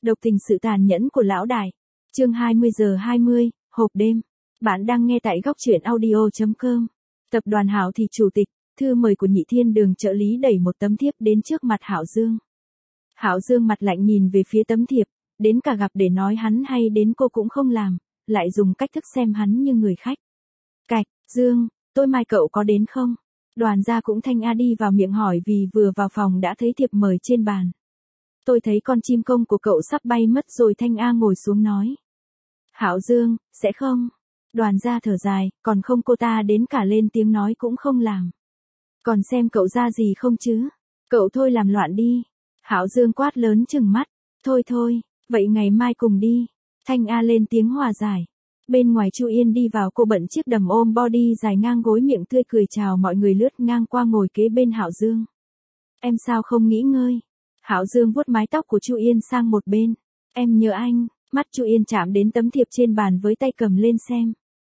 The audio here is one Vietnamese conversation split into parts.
Độc tình sự tàn nhẫn của lão đại. Chương 20:20, hộp đêm. Bạn đang nghe tại góc truyện audio.com. Tập đoàn Hạo Thị chủ tịch, thư mời của Nhị Thiên Đường trợ lý đẩy một tấm thiếp đến trước mặt Hạo Dương. Hạo Dương mặt lạnh nhìn về phía tấm thiệp, đến cả gặp để nói hắn hay đến cô cũng không làm, lại dùng cách thức xem hắn như người khách. Cạch, Dương, tôi mai cậu có đến không? Đoàn gia cũng Thanh A đi vào miệng hỏi vì vừa vào phòng đã thấy thiệp mời trên bàn. Tôi thấy con chim công của cậu sắp bay mất rồi. Thanh A ngồi xuống nói. Hạo Dương, sẽ không? Đoàn gia thở dài, còn không cô ta đến cả lên tiếng nói cũng không làm. Còn xem cậu ra gì không chứ? Cậu thôi làm loạn đi. Hạo Dương quát lớn trừng mắt. Thôi, vậy ngày mai cùng đi. Thanh A lên tiếng hòa giải. Bên ngoài Chu Yên đi vào, cô bận chiếc đầm ôm body dài ngang gối, miệng tươi cười chào mọi người lướt ngang qua ngồi kế bên Hạo Dương. Em sao không nghỉ ngơi? Hạo Dương vuốt mái tóc của Chu Yên sang một bên. Em nhớ anh. Mắt Chu Yên chạm đến tấm thiệp trên bàn với tay cầm lên xem.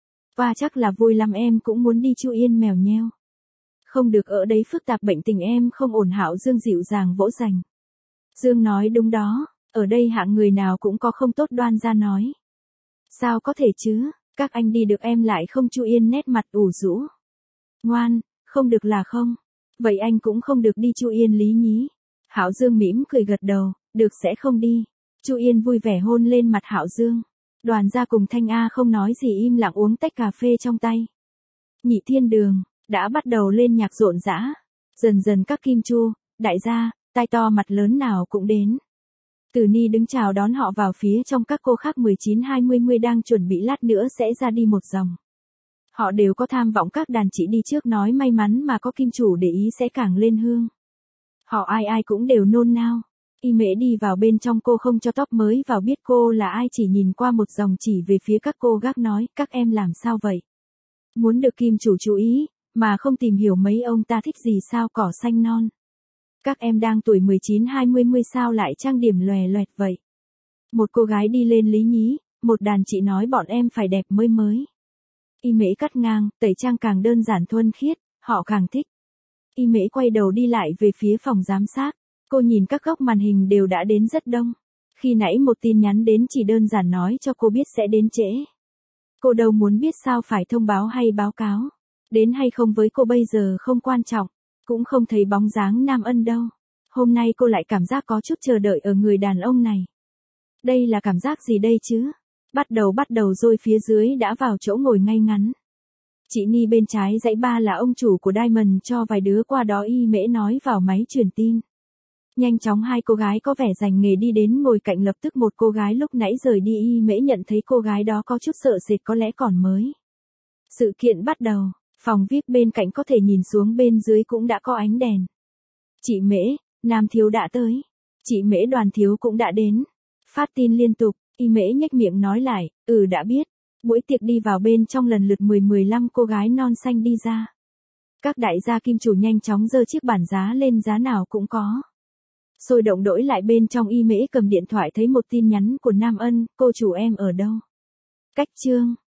Và chắc là vui lắm, em cũng muốn đi. Chu Yên mèo nheo. Không được ở đấy phức tạp, bệnh tình em không ổn. Hạo Dương dịu dàng vỗ dành. Dương nói đúng đó, ở đây hạng người nào cũng có không tốt. Đoan gia nói. Sao có thể chứ, các anh đi được em lại không? Chu Yên nét mặt ủ rũ. Ngoan, không được là không. Vậy anh cũng không được đi. Chu Yên lý nhí. Hạo Dương mỉm cười gật đầu, được sẽ không đi. Chu Yên vui vẻ hôn lên mặt Hạo Dương. Đoàn gia cùng Thanh A không nói gì, im lặng uống tách cà phê trong tay. Nhị Thiên Đường đã bắt đầu lên nhạc rộn rã. Dần dần các kim chu, đại gia, tai to mặt lớn nào cũng đến. Từ Ni đứng chào đón họ vào phía trong. Các cô khác 19-20 đang chuẩn bị lát nữa sẽ ra đi một dòng. Họ đều có tham vọng các đàn chị đi trước nói may mắn mà có kim chủ để ý sẽ càng lên hương. Họ ai cũng đều nôn nao. Y Mễ đi vào bên trong, cô không cho tóc mới vào biết cô là ai, chỉ nhìn qua một dòng chỉ về phía các cô gác nói, các em làm sao vậy? Muốn được kim chủ chú ý, mà không tìm hiểu mấy ông ta thích gì sao? Cỏ xanh non. Các em đang tuổi 19-20 sao lại trang điểm lòe loẹt vậy? Một cô gái đi lên lý nhí, một đàn chị nói bọn em phải đẹp mới. Y Mễ cắt ngang, tẩy trang càng đơn giản thuần khiết, họ càng thích. Y Mễ quay đầu đi lại về phía phòng giám sát. Cô nhìn các góc màn hình đều đã đến rất đông. Khi nãy một tin nhắn đến chỉ đơn giản nói cho cô biết sẽ đến trễ. Cô đâu muốn biết sao phải thông báo hay báo cáo. Đến hay không với cô bây giờ không quan trọng. Cũng không thấy bóng dáng Nam Ân đâu. Hôm nay cô lại cảm giác có chút chờ đợi ở người đàn ông này. Đây là cảm giác gì đây chứ? Bắt đầu rồi. Phía dưới đã vào chỗ ngồi ngay ngắn. Chị Ni bên trái dãy ba là ông chủ của Diamond cho vài đứa qua đó. Y Mễ nói vào máy truyền tin. Nhanh chóng hai cô gái có vẻ dành nghề đi đến ngồi cạnh. Lập tức một cô gái lúc nãy rời đi. Y Mễ nhận thấy cô gái đó có chút sợ sệt, có lẽ còn mới. Sự kiện bắt đầu. Phòng VIP bên cạnh có thể nhìn xuống bên dưới cũng đã có ánh đèn. Chị Mễ, Nam Thiếu đã tới. Chị Mễ, Đoàn Thiếu cũng đã đến. Phát tin liên tục. Y Mễ nhếch miệng nói lại, đã biết. Buổi tiệc đi vào bên trong lần lượt 10-15 cô gái non xanh đi ra. Các đại gia kim chủ nhanh chóng giơ chiếc bảng giá lên, giá nào cũng có. Sôi động đổi lại bên trong. Y Mễ cầm điện thoại thấy một tin nhắn của Nam Ân, cô chủ em ở đâu? Cách Trương.